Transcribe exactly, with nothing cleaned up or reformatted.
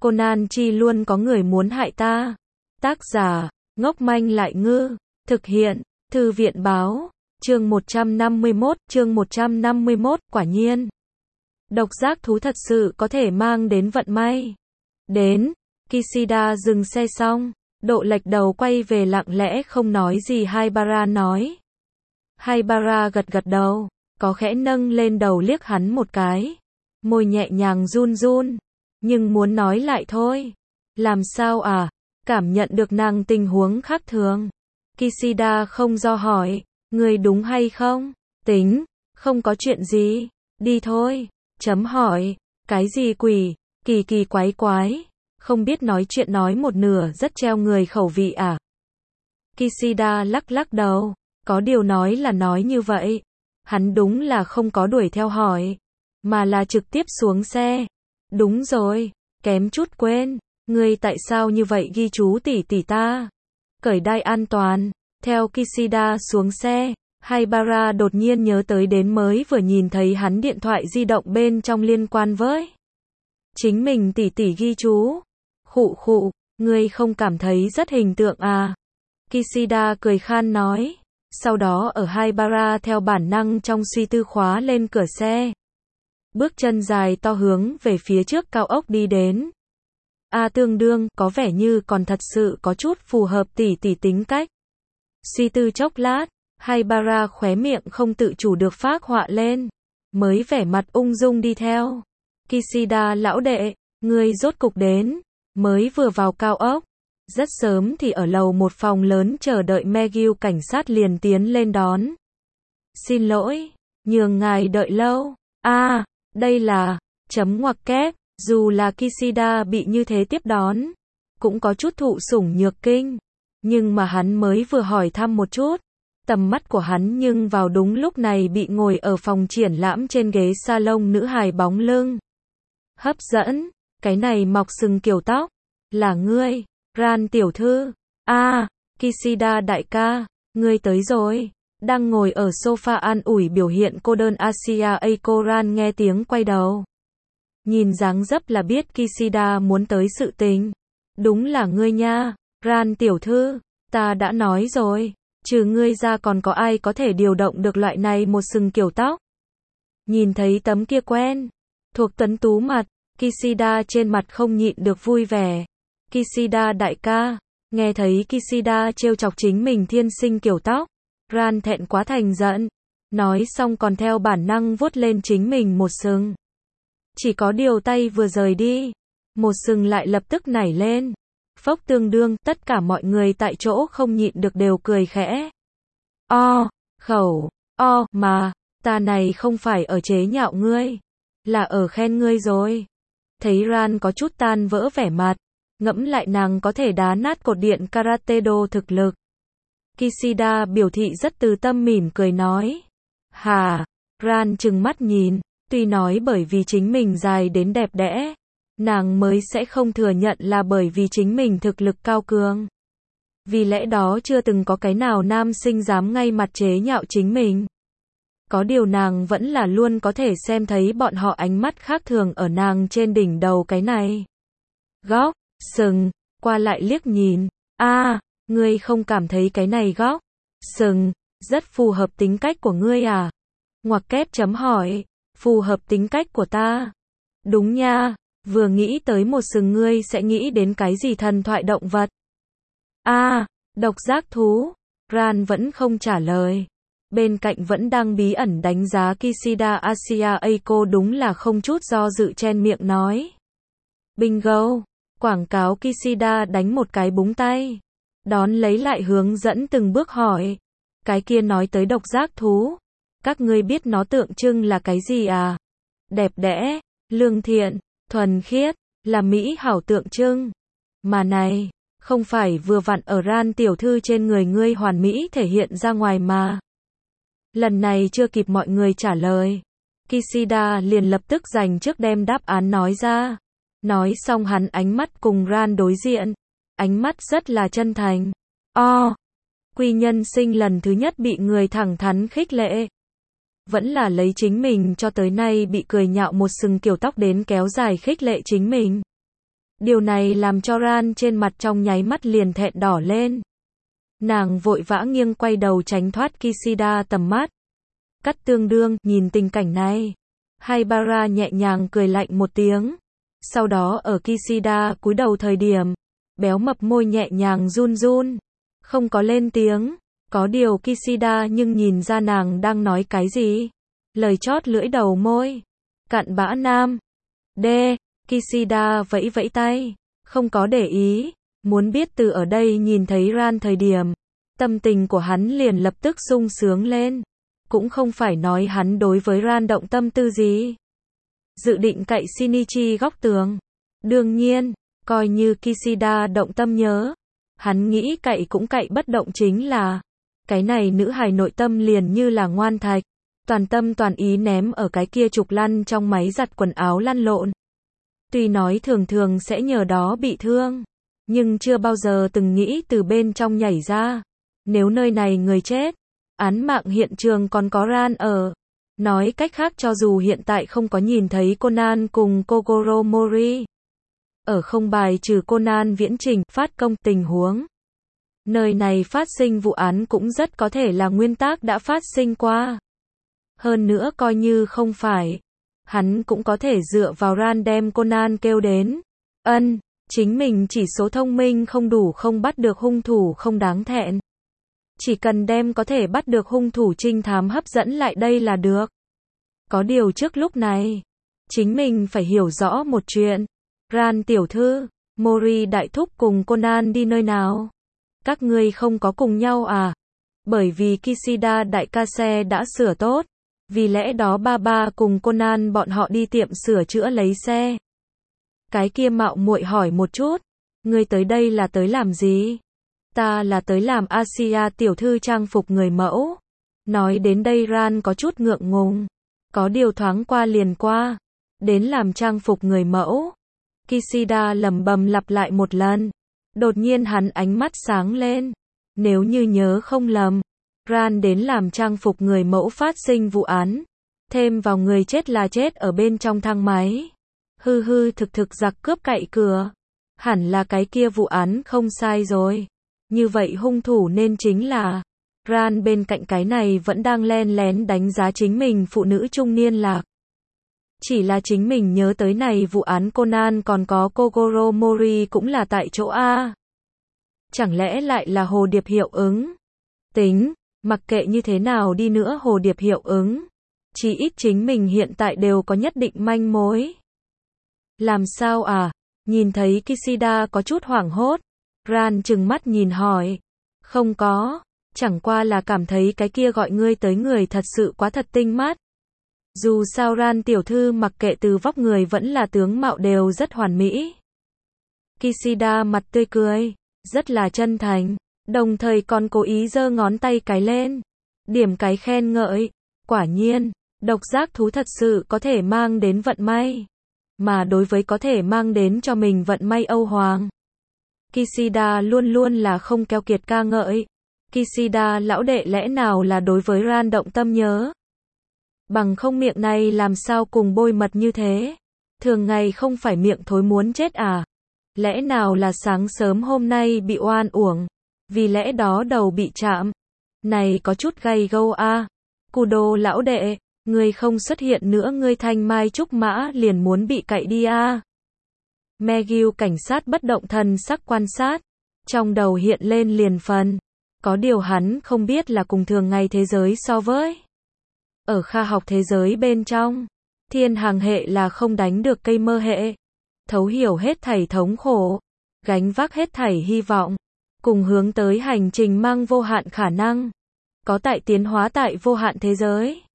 Conan chi luôn có người muốn hại ta. Tác giả, ngốc manh lại ngư. Thực hiện, Thư viện báo. Chương một trăm năm mươi mốt, chương một trăm năm mươi mốt, quả nhiên. Độc giác thú thật sự có thể mang đến vận may. Đến, Kishida dừng xe xong, độ lệch đầu quay về lặng lẽ không nói gì Haibara nói. Haibara gật gật đầu, có khẽ nâng lên đầu liếc hắn một cái. Môi nhẹ nhàng run run, nhưng muốn nói lại thôi. Làm sao à? Cảm nhận được nàng tình huống khác thường. Kishida không do hỏi, người đúng hay không? Tính, không có chuyện gì, đi thôi. Chấm hỏi, cái gì quỷ, kỳ kỳ quái quái, không biết nói chuyện nói một nửa rất treo người khẩu vị à? Kishida lắc lắc đầu, có điều nói là nói như vậy. Hắn đúng là không có đuổi theo hỏi, mà là trực tiếp xuống xe. Đúng rồi, kém chút quên, ngươi tại sao như vậy ghi chú tỷ tỷ ta? Cởi đai an toàn, theo Kishida xuống xe, Haibara đột nhiên nhớ tới đến mới vừa nhìn thấy hắn điện thoại di động bên trong liên quan với chính mình tỷ tỷ ghi chú. Khụ khụ, ngươi không cảm thấy rất hình tượng à? Kishida cười khan nói, sau đó ở Haibara theo bản năng trong suy tư khóa lên cửa xe. Bước chân dài to hướng về phía trước cao ốc đi đến. A tương đương, có vẻ như còn thật sự có chút phù hợp tỷ tỷ tính cách. Suy tư chốc lát, Haibara khóe miệng không tự chủ được phác họa lên, mới vẻ mặt ung dung đi theo. Kishida lão đệ, ngươi rốt cục đến, mới vừa vào cao ốc. Rất sớm thì ở lầu một phòng lớn chờ đợi Megil cảnh sát liền tiến lên đón. Xin lỗi, nhường ngài đợi lâu. A, à, đây là, chấm ngoặc kép, dù là Kishida bị như thế tiếp đón, cũng có chút thụ sủng nhược kinh. Nhưng mà hắn mới vừa hỏi thăm một chút, tầm mắt của hắn nhưng vào đúng lúc này bị ngồi ở phòng triển lãm trên ghế salon nữ hài bóng lưng hấp dẫn. Cái này mọc sừng kiểu tóc, là ngươi, Ran tiểu thư. A, à, Kishida đại ca, ngươi tới rồi. Đang ngồi ở sofa an ủi biểu hiện cô đơn Asia Eiko Ran nghe tiếng quay đầu. Nhìn dáng dấp là biết Kishida muốn tới sự tình. Đúng là ngươi nha, Ran tiểu thư, ta đã nói rồi, trừ ngươi ra còn có ai có thể điều động được loại này một sừng kiểu tóc. Nhìn thấy tấm kia quen thuộc tuấn tú mặt, Kishida trên mặt không nhịn được vui vẻ. Kishida đại ca, nghe thấy Kishida trêu chọc chính mình thiên sinh kiểu tóc, Ran thẹn quá thành giận, nói xong còn theo bản năng vuốt lên chính mình một sừng. Chỉ có điều tay vừa rời đi, một sừng lại lập tức nảy lên. Phốc tương đương, tất cả mọi người tại chỗ không nhịn được đều cười khẽ. O, khẩu, o, mà, ta này không phải ở chế nhạo ngươi, là ở khen ngươi rồi. Thấy Ran có chút tan vỡ vẻ mặt, ngẫm lại nàng có thể đá nát cột điện karate do thực lực. Kishida biểu thị rất từ tâm mỉm cười nói. Hà, Ran trừng mắt nhìn, tuy nói bởi vì chính mình dài đến đẹp đẽ, nàng mới sẽ không thừa nhận là bởi vì chính mình thực lực cao cường. Vì lẽ đó chưa từng có cái nào nam sinh dám ngay mặt chế nhạo chính mình. Có điều nàng vẫn là luôn có thể xem thấy bọn họ ánh mắt khác thường ở nàng trên đỉnh đầu cái này. Góc, sừng, qua lại liếc nhìn. A, à, ngươi không cảm thấy cái này góc, sừng, rất phù hợp tính cách của ngươi à? Ngoặc kép chấm hỏi, phù hợp tính cách của ta. Đúng nha, vừa nghĩ tới một sừng ngươi sẽ nghĩ đến cái gì thần thoại động vật? A, à, độc giác thú. Ran vẫn không trả lời. Bên cạnh vẫn đang bí ẩn đánh giá Kishida Asia Eiko đúng là không chút do dự chen miệng nói. Bingo, quảng cáo Kishida đánh một cái búng tay. Đón lấy lại hướng dẫn từng bước hỏi. Cái kia nói tới độc giác thú. Các ngươi biết nó tượng trưng là cái gì à? Đẹp đẽ, lương thiện, thuần khiết, là mỹ hảo tượng trưng. Mà này, không phải vừa vặn ở Ran tiểu thư trên người ngươi hoàn mỹ thể hiện ra ngoài mà. Lần này chưa kịp mọi người trả lời, Kishida liền lập tức dành trước đem đáp án nói ra. Nói xong hắn ánh mắt cùng Ran đối diện, ánh mắt rất là chân thành. O, quy nhân sinh lần thứ nhất bị người thẳng thắn khích lệ. Vẫn là lấy chính mình cho tới nay bị cười nhạo một sừng kiểu tóc đến kéo dài khích lệ chính mình. Điều này làm cho Ran trên mặt trong nháy mắt liền thẹn đỏ lên. Nàng vội vã nghiêng quay đầu tránh thoát Kishida tầm mắt. Cắt Tương Đương, nhìn tình cảnh này. Haibara nhẹ nhàng cười lạnh một tiếng. Sau đó ở Kishida cúi đầu thời điểm, béo mập môi nhẹ nhàng run run. Không có lên tiếng. Có điều Kishida nhưng nhìn ra nàng đang nói cái gì. Lời chót lưỡi đầu môi. Cặn bã nam. Đê. Kishida vẫy vẫy tay. Không có để ý. Muốn biết từ ở đây nhìn thấy Ran thời điểm. Tâm tình của hắn liền lập tức sung sướng lên. Cũng không phải nói hắn đối với Ran động tâm tư gì. Dự định cậy Shinichi góc tường. Đương nhiên, coi như Kishida động tâm nhớ. Hắn nghĩ cậy cũng cậy bất động chính là. Cái này nữ hài nội tâm liền như là ngoan thạch. Toàn tâm toàn ý ném ở cái kia trục lăn trong máy giặt quần áo lăn lộn. Tuy nói thường thường sẽ nhờ đó bị thương. Nhưng chưa bao giờ từng nghĩ từ bên trong nhảy ra. Nếu nơi này người chết. Án mạng hiện trường còn có Ran ở. Nói cách khác cho dù hiện tại không có nhìn thấy Conan cùng Kogoro Mori. Ở không bài trừ Conan viễn trình phát công tình huống. Nơi này phát sinh vụ án cũng rất có thể là nguyên tác đã phát sinh qua. Hơn nữa coi như không phải. Hắn cũng có thể dựa vào Ran đem Conan kêu đến. Ân, chính mình chỉ số thông minh không đủ không bắt được hung thủ không đáng thẹn. Chỉ cần đem có thể bắt được hung thủ trinh thám hấp dẫn lại đây là được. Có điều trước lúc này, chính mình phải hiểu rõ một chuyện. Ran tiểu thư, Mori đại thúc cùng Conan đi nơi nào? Các ngươi không có cùng nhau à? Bởi vì Kishida đại ca xe đã sửa tốt. Vì lẽ đó ba ba cùng Conan bọn họ đi tiệm sửa chữa lấy xe. Cái kia mạo muội hỏi một chút. Ngươi tới đây là tới làm gì? Ta là tới làm Asia tiểu thư trang phục người mẫu. Nói đến đây Ran có chút ngượng ngùng. Có điều thoáng qua liền qua. Đến làm trang phục người mẫu. Kishida lẩm bẩm lặp lại một lần. Đột nhiên hắn ánh mắt sáng lên. Nếu như nhớ không lầm. Ran đến làm trang phục người mẫu phát sinh vụ án. Thêm vào người chết là chết ở bên trong thang máy. Hư hư thực thực giặc cướp cậy cửa. Hẳn là cái kia vụ án không sai rồi. Như vậy hung thủ nên chính là. Ran bên cạnh cái này vẫn đang len lén đánh giá chính mình phụ nữ trung niên lạc. Chỉ là chính mình nhớ tới này vụ án Conan còn có Kogoro Mori cũng là tại chỗ A. Chẳng lẽ lại là hồ điệp hiệu ứng? Tính, mặc kệ như thế nào đi nữa hồ điệp hiệu ứng. Chỉ ít chính mình hiện tại đều có nhất định manh mối. Làm sao à? Nhìn thấy Kishida có chút hoảng hốt. Ran trừng mắt nhìn hỏi. Không có, chẳng qua là cảm thấy cái kia gọi ngươi tới người thật sự quá thật tinh mắt. Dù sao Ran tiểu thư mặc kệ từ vóc người vẫn là tướng mạo đều rất hoàn mỹ. Kishida mặt tươi cười, rất là chân thành, đồng thời còn cố ý giơ ngón tay cái lên. Điểm cái khen ngợi, quả nhiên, độc giác thú thật sự có thể mang đến vận may. Mà đối với có thể mang đến cho mình vận may Âu Hoàng. Kishida luôn luôn là không keo kiệt ca ngợi. Kishida lão đệ lẽ nào là đối với Ran động tâm nhớ. Bằng không miệng này làm sao cùng bôi mật như thế. Thường ngày không phải miệng thối muốn chết à. Lẽ nào là sáng sớm hôm nay bị oan uổng. Vì lẽ đó đầu bị chạm. Này có chút gay gâu a. À. Kudo lão đệ, ngươi không xuất hiện nữa ngươi thanh mai trúc mã liền muốn bị cậy đi a. À. Megil cảnh sát bất động thần sắc quan sát. Trong đầu hiện lên liền phần. Có điều hắn không biết là cùng thường ngày thế giới so với. Ở kha học thế giới bên trong. Thiên hàng hệ là không đánh được cây mơ hệ. Thấu hiểu hết thảy thống khổ. Gánh vác hết thảy hy vọng. Cùng hướng tới hành trình mang vô hạn khả năng. Có tại tiến hóa tại vô hạn thế giới.